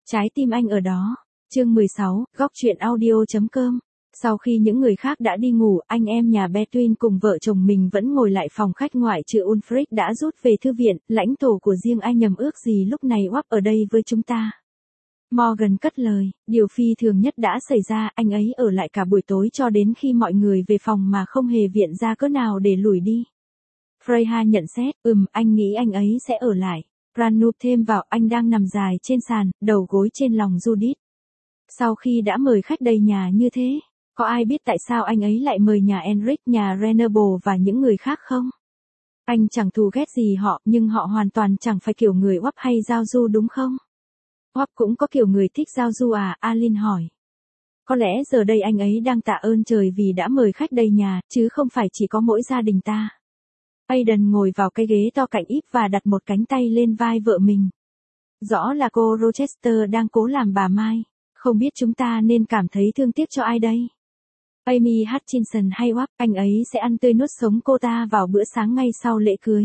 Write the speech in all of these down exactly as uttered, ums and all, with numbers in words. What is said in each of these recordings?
Trái tim anh ở đó. Chương mười sáu, góc truyện audio.com. Sau khi những người khác đã đi ngủ, anh em nhà Between cùng vợ chồng mình vẫn ngồi lại phòng khách ngoại trừ Ulfric đã rút về thư viện, lãnh thổ của riêng anh nhầm ước gì lúc này Wap ở đây với chúng ta. Morgan cất lời, điều phi thường nhất đã xảy ra, anh ấy ở lại cả buổi tối cho đến khi mọi người về phòng mà không hề viện ra cớ nào để lủi đi. Freya nhận xét, ừm, anh nghĩ anh ấy sẽ ở lại. Ranoop thêm vào, anh đang nằm dài trên sàn, đầu gối trên lòng Judith. Sau khi đã mời khách đầy nhà như thế, có ai biết tại sao anh ấy lại mời nhà Enric, nhà Renable và những người khác không? Anh chẳng thù ghét gì họ, nhưng họ hoàn toàn chẳng phải kiểu người Wap hay giao du đúng không? Wap cũng có kiểu người thích giao du à? Alin hỏi. Có lẽ giờ đây anh ấy đang tạ ơn trời vì đã mời khách đầy nhà, chứ không phải chỉ có mỗi gia đình ta. Aidan ngồi vào cái ghế to cạnh Eve và đặt một cánh tay lên vai vợ mình. Rõ là cô Rochester đang cố làm bà Mai. Không biết chúng ta nên cảm thấy thương tiếc cho ai đây? Amy Hutchinson hay Wap, anh ấy sẽ ăn tươi nuốt sống cô ta vào bữa sáng ngay sau lễ cưới.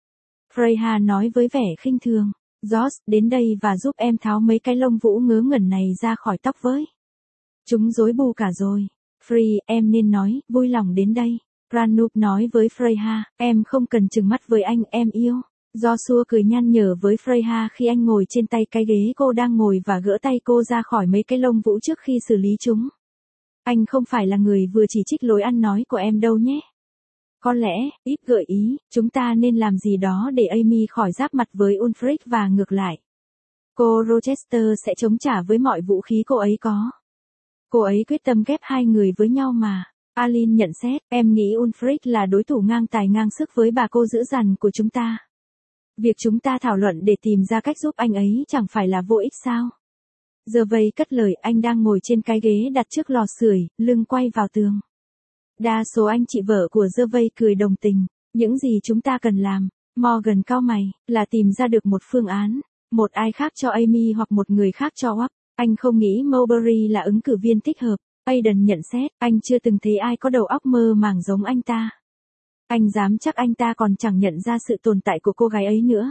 Freya nói với vẻ khinh thường. George, đến đây và giúp em tháo mấy cái lông vũ ngớ ngẩn này ra khỏi tóc với. Chúng rối bù cả rồi. Free, em nên nói, vui lòng đến đây. Ranoop nói với Freya, em không cần trừng mắt với anh, em yêu. Joshua cười nhăn nhở với Freya khi anh ngồi trên tay cái ghế cô đang ngồi và gỡ tay cô ra khỏi mấy cái lông vũ trước khi xử lý chúng. Anh không phải là người vừa chỉ trích lối ăn nói của em đâu nhé. Có lẽ, ít gợi ý, chúng ta nên làm gì đó để Amy khỏi giáp mặt với Ulfric và ngược lại. Cô Rochester sẽ chống trả với mọi vũ khí cô ấy có. Cô ấy quyết tâm ghép hai người với nhau mà. Alin nhận xét, em nghĩ Ulfric là đối thủ ngang tài ngang sức với bà cô dữ dằn của chúng ta. Việc chúng ta thảo luận để tìm ra cách giúp anh ấy chẳng phải là vô ích sao? Giờ vây cất lời, anh đang ngồi trên cái ghế đặt trước lò sưởi, lưng quay vào tường. Đa số anh chị vợ của Dơ vây cười đồng tình. Những gì chúng ta cần làm, Morgan cau mày, là tìm ra được một phương án. Một ai khác cho Amy hoặc một người khác cho Wap. Anh không nghĩ Mulberry là ứng cử viên thích hợp. Aidan nhận xét, anh chưa từng thấy ai có đầu óc mơ màng giống anh ta. Anh dám chắc anh ta còn chẳng nhận ra sự tồn tại của cô gái ấy nữa.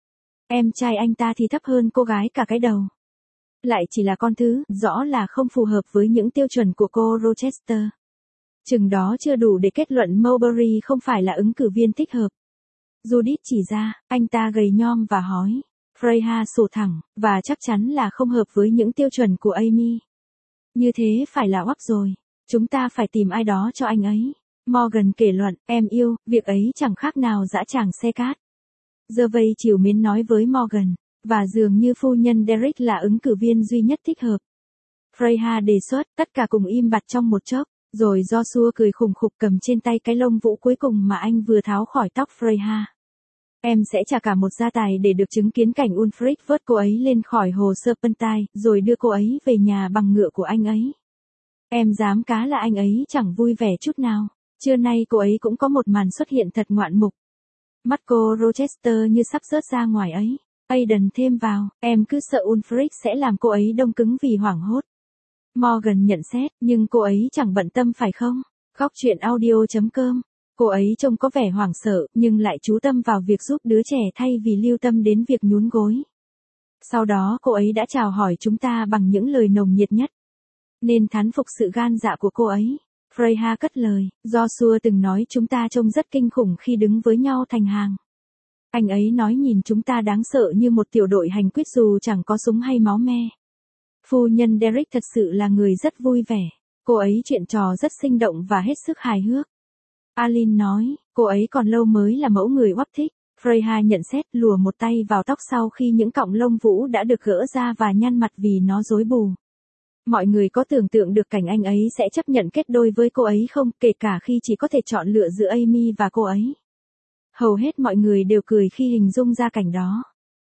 Em trai anh ta thì thấp hơn cô gái cả cái đầu. Lại chỉ là con thứ, rõ là không phù hợp với những tiêu chuẩn của cô Rochester. Chừng đó chưa đủ để kết luận Mulberry không phải là ứng cử viên thích hợp. Judith chỉ ra, anh ta gầy nhom và hói. Freya sổ thẳng, và chắc chắn là không hợp với những tiêu chuẩn của Amy. Như thế phải là Wap rồi. Chúng ta phải tìm ai đó cho anh ấy. Morgan kể luận, em yêu, việc ấy chẳng khác nào dã tràng xe cát. Giờ vây chiều mến nói với Morgan, và dường như phu nhân Derek là ứng cử viên duy nhất thích hợp. Freya đề xuất, tất cả cùng im bặt trong một chốc, rồi Joshua cười khủng khục cầm trên tay cái lông vũ cuối cùng mà anh vừa tháo khỏi tóc Freya. Em sẽ trả cả một gia tài để được chứng kiến cảnh Ulfric vớt cô ấy lên khỏi hồ Serpentine, rồi đưa cô ấy về nhà bằng ngựa của anh ấy. Em dám cá là anh ấy chẳng vui vẻ chút nào. Trưa nay cô ấy cũng có một màn xuất hiện thật ngoạn mục. Mắt cô Rochester như sắp rớt ra ngoài ấy. Aidan thêm vào, em cứ sợ Ulfric sẽ làm cô ấy đông cứng vì hoảng hốt. Morgan nhận xét, nhưng cô ấy chẳng bận tâm phải không? Góc truyện audio.com. Cô ấy trông có vẻ hoảng sợ, nhưng lại chú tâm vào việc giúp đứa trẻ thay vì lưu tâm đến việc nhún gối. Sau đó cô ấy đã chào hỏi chúng ta bằng những lời nồng nhiệt nhất. Nên thán phục sự gan dạ của cô ấy. Freya cất lời, Joshua từng nói chúng ta trông rất kinh khủng khi đứng với nhau thành hàng. Anh ấy nói nhìn chúng ta đáng sợ như một tiểu đội hành quyết dù chẳng có súng hay máu me. Phu nhân Derek thật sự là người rất vui vẻ. Cô ấy chuyện trò rất sinh động và hết sức hài hước. Alin nói, cô ấy còn lâu mới là mẫu người Wap thích. Freya nhận xét, lùa một tay vào tóc sau khi những cọng lông vũ đã được gỡ ra và nhăn mặt vì nó rối bù. Mọi người có tưởng tượng được cảnh anh ấy sẽ chấp nhận kết đôi với cô ấy không, kể cả khi chỉ có thể chọn lựa giữa Amy và cô ấy. Hầu hết mọi người đều cười khi hình dung ra cảnh đó.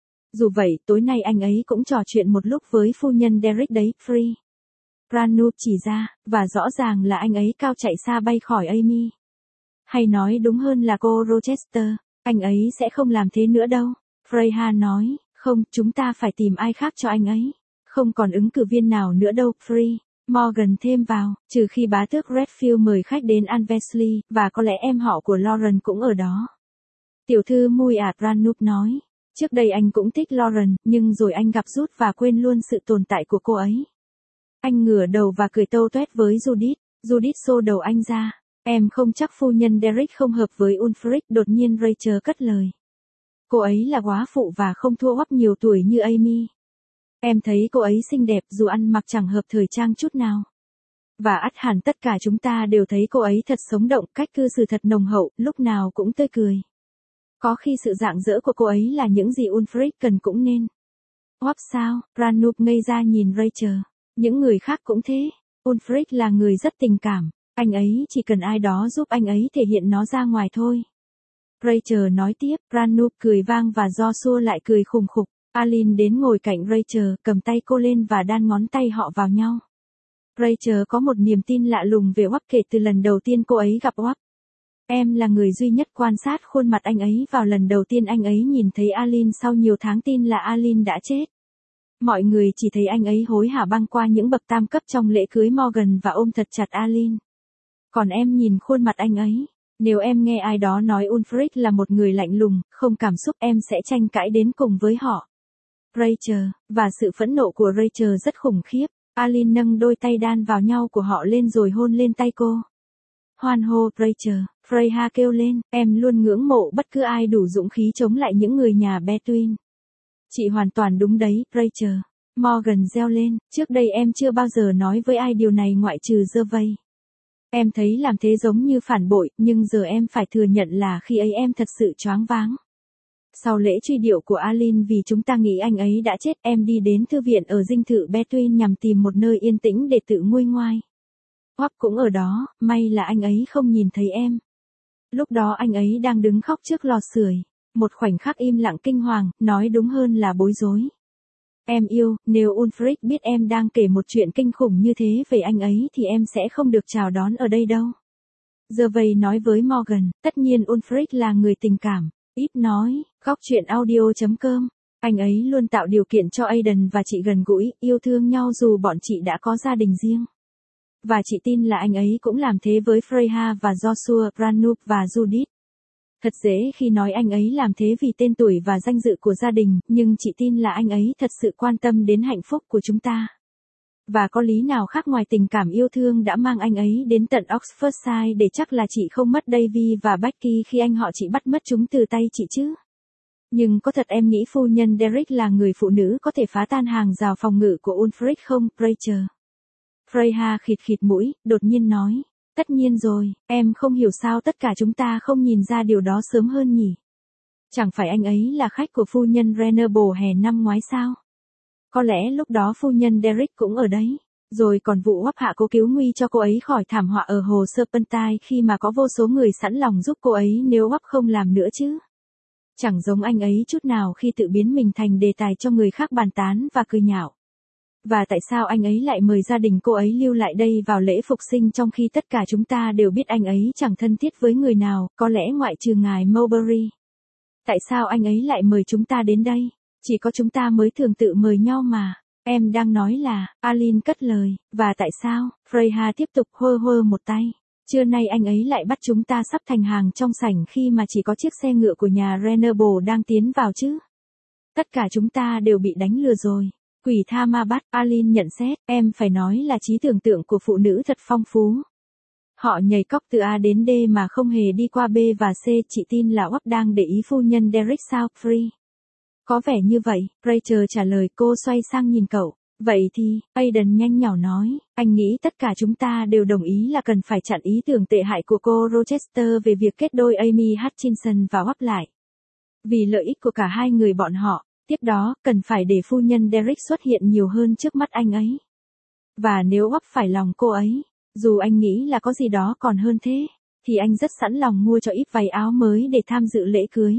Dù vậy, tối nay anh ấy cũng trò chuyện một lúc với phu nhân Derek đấy, Free. Ranoop chỉ ra, và rõ ràng là anh ấy cao chạy xa bay khỏi Amy. Hay nói đúng hơn là cô Rochester, anh ấy sẽ không làm thế nữa đâu. Freya nói, không, chúng ta phải tìm ai khác cho anh ấy. Không còn ứng cử viên nào nữa đâu, Free. Morgan thêm vào, trừ khi bá tước Redfield mời khách đến Anvesley, và có lẽ em họ của Lauren cũng ở đó. Tiểu thư Mui ạt Ranoop nói, Trước đây anh cũng thích Lauren, nhưng rồi anh gặp Ruth và quên luôn sự tồn tại của cô ấy. Anh ngửa đầu và cười tâu tuét với Judith. Judith xô đầu anh ra. Em không chắc phu nhân Derek không hợp với Ulfric, đột nhiên Rachel cất lời. Cô ấy là góa phụ và không thua Hope nhiều tuổi như Amy. Em thấy cô ấy xinh đẹp dù ăn mặc chẳng hợp thời trang chút nào. Và ắt hẳn tất cả chúng ta đều thấy cô ấy thật sống động, cách cư xử thật nồng hậu, lúc nào cũng tươi cười. Có khi sự rạng rỡ của cô ấy là những gì Ulfric cần cũng nên. Hope sao? Ranulph ngây ra nhìn Rachel. Những người khác cũng thế. Ulfric là người rất tình cảm. Anh ấy chỉ cần ai đó giúp anh ấy thể hiện nó ra ngoài thôi. Rachel nói tiếp. Ranulph cười vang và Joshua lại cười khùng khục. Aline đến ngồi cạnh Rachel, cầm tay cô lên và đan ngón tay họ vào nhau. Rachel có một niềm tin lạ lùng về Hope kể từ lần đầu tiên cô ấy gặp Hope. Em là người duy nhất quan sát khuôn mặt anh ấy vào lần đầu tiên anh ấy nhìn thấy Aline sau nhiều tháng tin là Aline đã chết. Mọi người chỉ thấy anh ấy hối hả băng qua những bậc tam cấp trong lễ cưới Morgan và ôm thật chặt Aline. Còn em nhìn khuôn mặt anh ấy. Nếu em nghe ai đó nói Ulfric là một người lạnh lùng, không cảm xúc, em sẽ tranh cãi đến cùng với họ. Rachel, và sự phẫn nộ của Rachel rất khủng khiếp. Aline nâng đôi tay đan vào nhau của họ lên rồi hôn lên tay cô. Hoan hô, Rachel, Freya kêu lên, em luôn ngưỡng mộ bất cứ ai đủ dũng khí chống lại những người nhà Between. Chị hoàn toàn đúng đấy, Rachel. Morgan reo lên, trước đây em chưa bao giờ nói với ai điều này ngoại trừ Gervais. Em thấy làm thế giống như phản bội, nhưng giờ em phải thừa nhận là khi ấy em thật sự choáng váng. Sau lễ truy điệu của Aline vì chúng ta nghĩ anh ấy đã chết, em đi đến thư viện ở dinh thự Between nhằm tìm một nơi yên tĩnh để tự nguôi ngoai. Hope cũng ở đó, may là anh ấy không nhìn thấy em. Lúc đó anh ấy đang đứng khóc trước lò sưởi. Một khoảnh khắc im lặng kinh hoàng, nói đúng hơn là bối rối. Em yêu, nếu Ulfric biết em đang kể một chuyện kinh khủng như thế về anh ấy thì em sẽ không được chào đón ở đây đâu. Gervais nói với Morgan, tất nhiên Ulfric là người tình cảm. Ít nói, góc truyện audio chấm com. Anh ấy luôn tạo điều kiện cho Aidan và chị gần gũi, yêu thương nhau dù bọn chị đã có gia đình riêng. Và chị tin là anh ấy cũng làm thế với Freya và Joshua, Ranulph và Judith. Thật dễ khi nói anh ấy làm thế vì tên tuổi và danh dự của gia đình, nhưng chị tin là anh ấy thật sự quan tâm đến hạnh phúc của chúng ta. Và có lý nào khác ngoài tình cảm yêu thương đã mang anh ấy đến tận Oxfordshire để chắc là chị không mất Davy và Becky khi anh họ chị bắt mất chúng từ tay chị chứ? Nhưng có thật em nghĩ phu nhân Derek là người phụ nữ có thể phá tan hàng rào phòng ngự của Ulfric không, Rachel? Freya khịt khịt mũi, đột nhiên nói. Tất nhiên rồi, em không hiểu sao tất cả chúng ta không nhìn ra điều đó sớm hơn nhỉ? Chẳng phải anh ấy là khách của phu nhân Renable hè năm ngoái sao? Có lẽ lúc đó phu nhân Derek cũng ở đấy. Rồi còn vụ Hope hạ cố cứu nguy cho cô ấy khỏi thảm họa ở hồ Serpentine khi mà có vô số người sẵn lòng giúp cô ấy nếu Hope không làm nữa chứ. Chẳng giống anh ấy chút nào khi tự biến mình thành đề tài cho người khác bàn tán và cười nhạo. Và tại sao anh ấy lại mời gia đình cô ấy lưu lại đây vào lễ phục sinh trong khi tất cả chúng ta đều biết anh ấy chẳng thân thiết với người nào, có lẽ ngoại trừ ngài Mowbray. Tại sao anh ấy lại mời chúng ta đến đây? Chỉ có chúng ta mới thường tự mời nhau mà. Em đang nói là, Aline cất lời, và tại sao? Freya tiếp tục hơ hơ một tay. Trưa nay anh ấy lại bắt chúng ta sắp thành hàng trong sảnh khi mà chỉ có chiếc xe ngựa của nhà Renable đang tiến vào chứ. Tất cả chúng ta đều bị đánh lừa rồi. Quỷ tha ma bắt, Aline nhận xét, em phải nói là trí tưởng tượng của phụ nữ thật phong phú. Họ nhảy cóc từ A đến D mà không hề đi qua B và C, chị tin là Hope đang để ý phu nhân Derek sao, Free? Có vẻ như vậy, Rachel trả lời. Cô xoay sang nhìn cậu. Vậy thì, Aidan nhanh nhỏ nói, anh nghĩ tất cả chúng ta đều đồng ý là cần phải chặn ý tưởng tệ hại của cô Rochester về việc kết đôi Amy Hutchinson và Hope lại. Vì lợi ích của cả hai người bọn họ. Tiếp đó, cần phải để phu nhân Derek xuất hiện nhiều hơn trước mắt anh ấy. Và nếu Hope phải lòng cô ấy, dù anh nghĩ là có gì đó còn hơn thế, thì anh rất sẵn lòng mua cho ít váy áo mới để tham dự lễ cưới.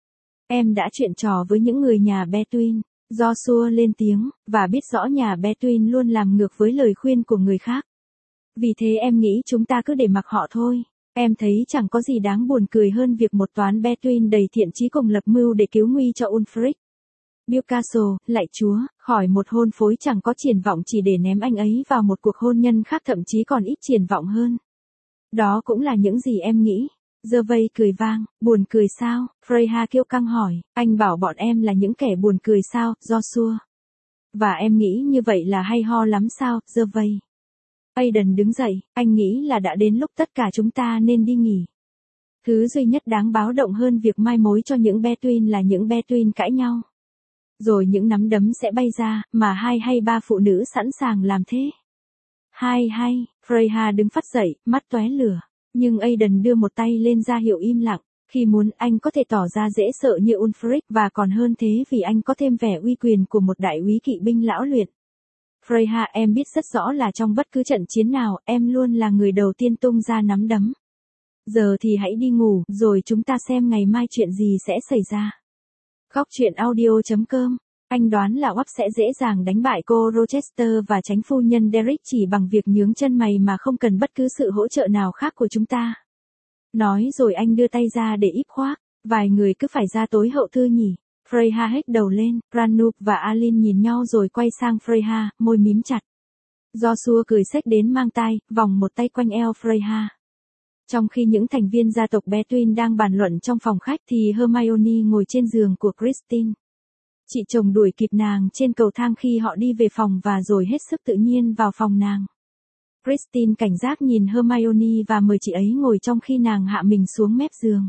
Em đã chuyện trò với những người nhà Between, Joshua lên tiếng, và biết rõ nhà Between luôn làm ngược với lời khuyên của người khác. Vì thế em nghĩ chúng ta cứ để mặc họ thôi. Em thấy chẳng có gì đáng buồn cười hơn việc một toán Between đầy thiện chí cùng lập mưu để cứu nguy cho Ulfric. Newcastle, lạy Chúa, khỏi một hôn phối chẳng có triển vọng chỉ để ném anh ấy vào một cuộc hôn nhân khác thậm chí còn ít triển vọng hơn. Đó cũng là những gì em nghĩ. Gervais cười vang, buồn cười sao? Freya kiêu căng hỏi, anh bảo bọn em là những kẻ buồn cười sao, Joshua? Và em nghĩ như vậy là hay ho lắm sao, Gervais? Aidan đứng dậy, anh nghĩ là đã đến lúc tất cả chúng ta nên đi nghỉ. Thứ duy nhất đáng báo động hơn việc mai mối cho những Between là những Between cãi nhau. Rồi những nắm đấm sẽ bay ra, mà hai hay ba phụ nữ sẵn sàng làm thế. Hai hay, Freya đứng phắt dậy, mắt tóe lửa. Nhưng Aidan đưa một tay lên ra hiệu im lặng. Khi muốn anh có thể tỏ ra dễ sợ như Ulfric và còn hơn thế vì anh có thêm vẻ uy quyền của một đại úy kỵ binh lão luyện. Freya, em biết rất rõ là trong bất cứ trận chiến nào, em luôn là người đầu tiên tung ra nắm đấm. Giờ thì hãy đi ngủ, rồi chúng ta xem ngày mai chuyện gì sẽ xảy ra. Góc truyện audio chấm com. Anh đoán là Oap sẽ dễ dàng đánh bại cô Rochester và tránh phu nhân Derek chỉ bằng việc nhướng chân mày mà không cần bất cứ sự hỗ trợ nào khác của chúng ta. Nói rồi anh đưa tay ra để íp khoác. Vài người cứ phải ra tối hậu thư nhỉ. Freya hét đầu lên, Ranoop và Alin nhìn nhau rồi quay sang Freya, môi mím chặt. Joshua cười xếch đến mang tai, vòng một tay quanh eo Freya. Trong khi những thành viên gia tộc Between đang bàn luận trong phòng khách thì Hermione ngồi trên giường của Christine. Chị chồng đuổi kịp nàng trên cầu thang khi họ đi về phòng và rồi hết sức tự nhiên vào phòng nàng. Christine cảnh giác nhìn Hermione và mời chị ấy ngồi trong khi nàng hạ mình xuống mép giường.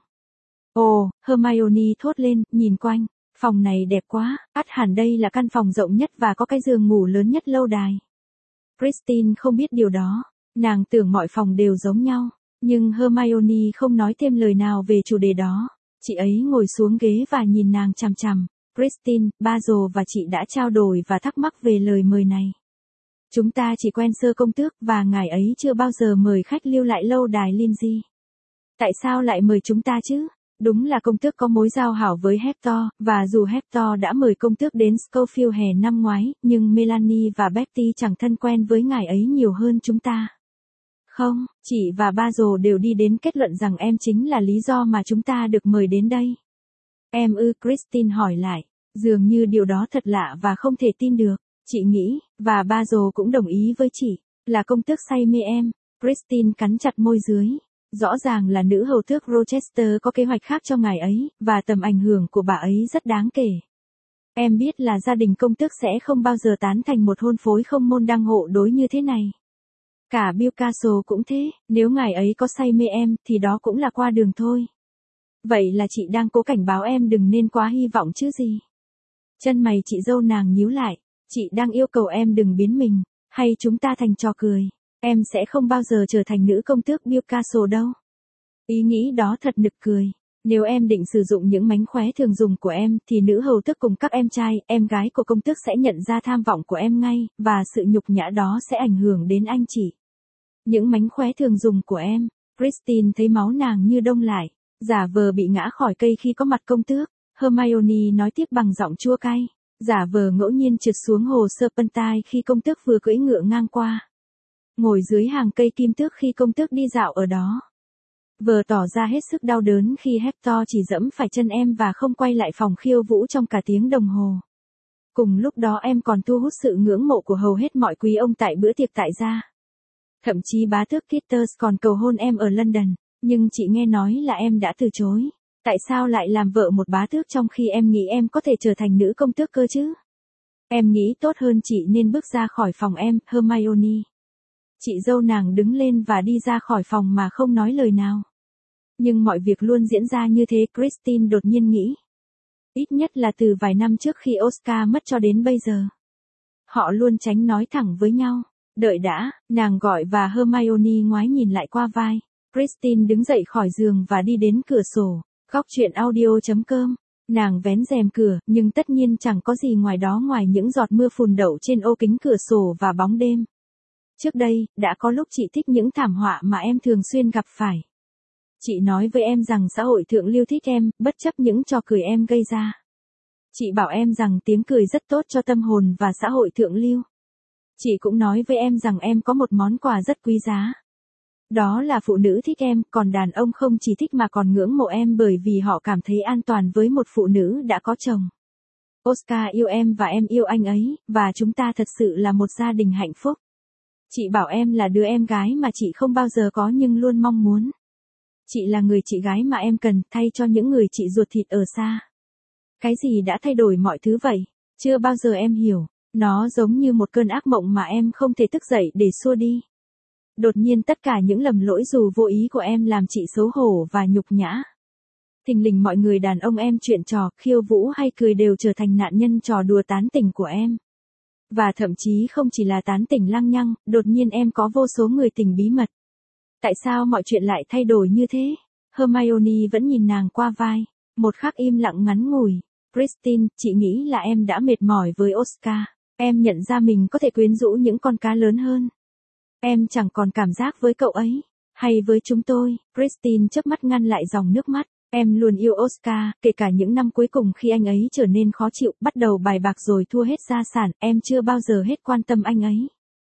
Ồ, Hermione thốt lên, nhìn quanh. Phòng này đẹp quá, ắt hẳn đây là căn phòng rộng nhất và có cái giường ngủ lớn nhất lâu đài. Christine không biết điều đó. Nàng tưởng mọi phòng đều giống nhau. Nhưng Hermione không nói thêm lời nào về chủ đề đó. Chị ấy ngồi xuống ghế và nhìn nàng chằm chằm. Christine, Basil và chị đã trao đổi và thắc mắc về lời mời này. Chúng ta chỉ quen sơ công tước và ngài ấy chưa bao giờ mời khách lưu lại lâu đài Lindsay. Tại sao lại mời chúng ta chứ? Đúng là công tước có mối giao hảo với Hector, và dù Hector đã mời công tước đến Schofield hè năm ngoái, nhưng Melanie và Betty chẳng thân quen với ngài ấy nhiều hơn chúng ta. Không, chị và Basil đều đi đến kết luận rằng em chính là lý do mà chúng ta được mời đến đây. Em ư, Christine hỏi lại, dường như điều đó thật lạ và không thể tin được. Chị nghĩ, và Basil cũng đồng ý với chị, là công tước say mê em. Christine cắn chặt môi dưới. Rõ ràng là nữ hầu tước Rochester có kế hoạch khác cho ngài ấy, và tầm ảnh hưởng của bà ấy rất đáng kể. Em biết là gia đình công tước sẽ không bao giờ tán thành một hôn phối không môn đăng hộ đối như thế này. Cả Bill Castle cũng thế, nếu ngài ấy có say mê em, thì đó cũng là qua đường thôi. Vậy là chị đang cố cảnh báo em đừng nên quá hy vọng chứ gì. Chân mày chị dâu nàng nhíu lại, chị đang yêu cầu em đừng biến mình, hay chúng ta thành trò cười. Em sẽ không bao giờ trở thành nữ công tước Bill Castle đâu. Ý nghĩ đó thật nực cười. Nếu em định sử dụng những mánh khóe thường dùng của em, thì nữ hầu tước cùng các em trai, em gái của công tước sẽ nhận ra tham vọng của em ngay, và sự nhục nhã đó sẽ ảnh hưởng đến anh chị. Những mánh khóe thường dùng của em. Christine thấy máu nàng như đông lại, giả vờ bị ngã khỏi cây khi có mặt công tước. Hermione nói tiếp bằng giọng chua cay, giả vờ ngẫu nhiên trượt xuống hồ Serpentine khi công tước vừa cưỡi ngựa ngang qua. Ngồi dưới hàng cây kim tước khi công tước đi dạo ở đó. Vờ tỏ ra hết sức đau đớn khi Hector chỉ dẫm phải chân em và không quay lại phòng khiêu vũ trong cả tiếng đồng hồ. Cùng lúc đó em còn thu hút sự ngưỡng mộ của hầu hết mọi quý ông tại bữa tiệc tại gia. Thậm chí bá tước Kitters còn cầu hôn em ở London, nhưng chị nghe nói là em đã từ chối. Tại sao lại làm vợ một bá tước trong khi em nghĩ em có thể trở thành nữ công tước cơ chứ? Em nghĩ tốt hơn chị nên bước ra khỏi phòng em, Hermione. Chị dâu nàng đứng lên và đi ra khỏi phòng mà không nói lời nào. Nhưng mọi việc luôn diễn ra như thế, Christine đột nhiên nghĩ. Ít nhất là từ vài năm trước khi Oscar mất cho đến bây giờ. Họ luôn tránh nói thẳng với nhau. Đợi đã, nàng gọi và Hermione ngoái nhìn lại qua vai. Christine đứng dậy khỏi giường và đi đến cửa sổ. Góc truyện audio chấm com. Nàng vén rèm cửa, nhưng tất nhiên chẳng có gì ngoài đó ngoài những giọt mưa phùn đậu trên ô kính cửa sổ và bóng đêm. Trước đây, đã có lúc chị thích những thảm họa mà em thường xuyên gặp phải. Chị nói với em rằng xã hội thượng lưu thích em, bất chấp những trò cười em gây ra. Chị bảo em rằng tiếng cười rất tốt cho tâm hồn và xã hội thượng lưu. Chị cũng nói với em rằng em có một món quà rất quý giá. Đó là phụ nữ thích em, còn đàn ông không chỉ thích mà còn ngưỡng mộ em bởi vì họ cảm thấy an toàn với một phụ nữ đã có chồng. Oscar yêu em và em yêu anh ấy, và chúng ta thật sự là một gia đình hạnh phúc. Chị bảo em là đứa em gái mà chị không bao giờ có nhưng luôn mong muốn. Chị là người chị gái mà em cần, thay cho những người chị ruột thịt ở xa. Cái gì đã thay đổi mọi thứ vậy? Chưa bao giờ em hiểu. Nó giống như một cơn ác mộng mà em không thể thức dậy để xua đi. Đột nhiên tất cả những lầm lỗi dù vô ý của em làm chị xấu hổ và nhục nhã. Thình lình mọi người đàn ông em chuyện trò, khiêu vũ hay cười đều trở thành nạn nhân trò đùa tán tỉnh của em. Và thậm chí không chỉ là tán tỉnh lăng nhăng, đột nhiên em có vô số người tình bí mật. Tại sao mọi chuyện lại thay đổi như thế? Hermione vẫn nhìn nàng qua vai. Một khắc im lặng ngắn ngủi. Christine, chị nghĩ là em đã mệt mỏi với Oscar. Em nhận ra mình có thể quyến rũ những con cá lớn hơn. Em chẳng còn cảm giác với cậu ấy. Hay với chúng tôi. Christine chớp mắt ngăn lại dòng nước mắt. Em luôn yêu Oscar, kể cả những năm cuối cùng khi anh ấy trở nên khó chịu, bắt đầu bài bạc rồi thua hết gia sản, em chưa bao giờ hết quan tâm anh ấy.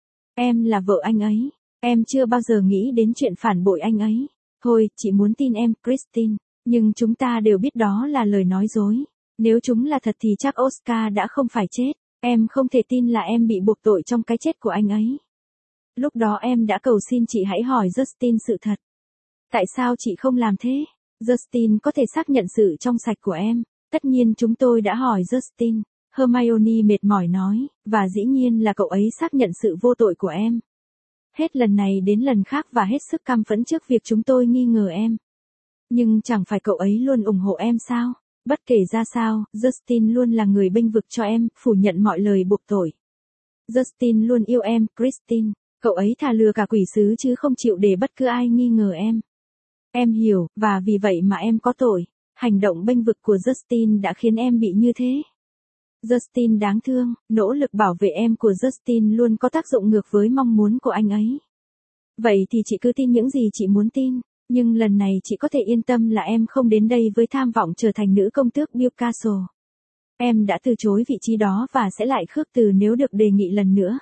Em là vợ anh ấy. Em chưa bao giờ nghĩ đến chuyện phản bội anh ấy. Thôi, chị muốn tin em, Christine. Nhưng chúng ta đều biết đó là lời nói dối. Nếu chúng là thật thì chắc Oscar đã không phải chết. Em không thể tin là em bị buộc tội trong cái chết của anh ấy. Lúc đó em đã cầu xin chị hãy hỏi Justin sự thật. Tại sao chị không làm thế? Justin có thể xác nhận sự trong sạch của em. Tất nhiên chúng tôi đã hỏi Justin. Hermione mệt mỏi nói, và dĩ nhiên là cậu ấy xác nhận sự vô tội của em. Hết lần này đến lần khác và hết sức căm phẫn trước việc chúng tôi nghi ngờ em. Nhưng chẳng phải cậu ấy luôn ủng hộ em sao? Bất kể ra sao, Justin luôn là người bênh vực cho em, phủ nhận mọi lời buộc tội. Justin luôn yêu em, Christine. Cậu ấy thà lừa cả quỷ sứ chứ không chịu để bất cứ ai nghi ngờ em. Em hiểu, và vì vậy mà em có tội. Hành động bênh vực của Justin đã khiến em bị như thế. Justin đáng thương, nỗ lực bảo vệ em của Justin luôn có tác dụng ngược với mong muốn của anh ấy. Vậy thì chị cứ tin những gì chị muốn tin, nhưng lần này chị có thể yên tâm là em không đến đây với tham vọng trở thành nữ công tước Newcastle. Em đã từ chối vị trí đó và sẽ lại khước từ nếu được đề nghị lần nữa.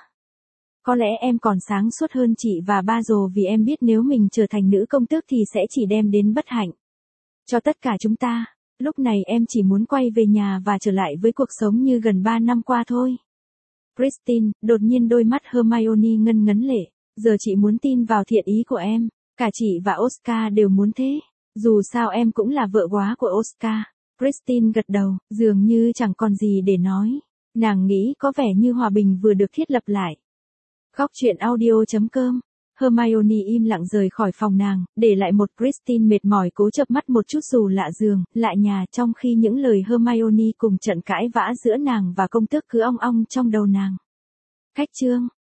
Có lẽ em còn sáng suốt hơn chị và ba dồ vì em biết nếu mình trở thành nữ công tước thì sẽ chỉ đem đến bất hạnh cho tất cả chúng ta. Lúc này em chỉ muốn quay về nhà và trở lại với cuộc sống như gần ba năm qua thôi. Christine, đột nhiên đôi mắt Hermione ngân ngấn lệ. Giờ chị muốn tin vào thiện ý của em. Cả chị và Oscar đều muốn thế. Dù sao em cũng là vợ góa của Oscar. Christine gật đầu, dường như chẳng còn gì để nói. Nàng nghĩ có vẻ như hòa bình vừa được thiết lập lại. Góc truyện audio chấm com. Hermione im lặng rời khỏi phòng nàng, để lại một Christine mệt mỏi cố chợp mắt một chút dù lạ giường, lạ nhà trong khi những lời Hermione cùng trận cãi vã giữa nàng và công tước cứ ong ong trong đầu nàng. Khách chương.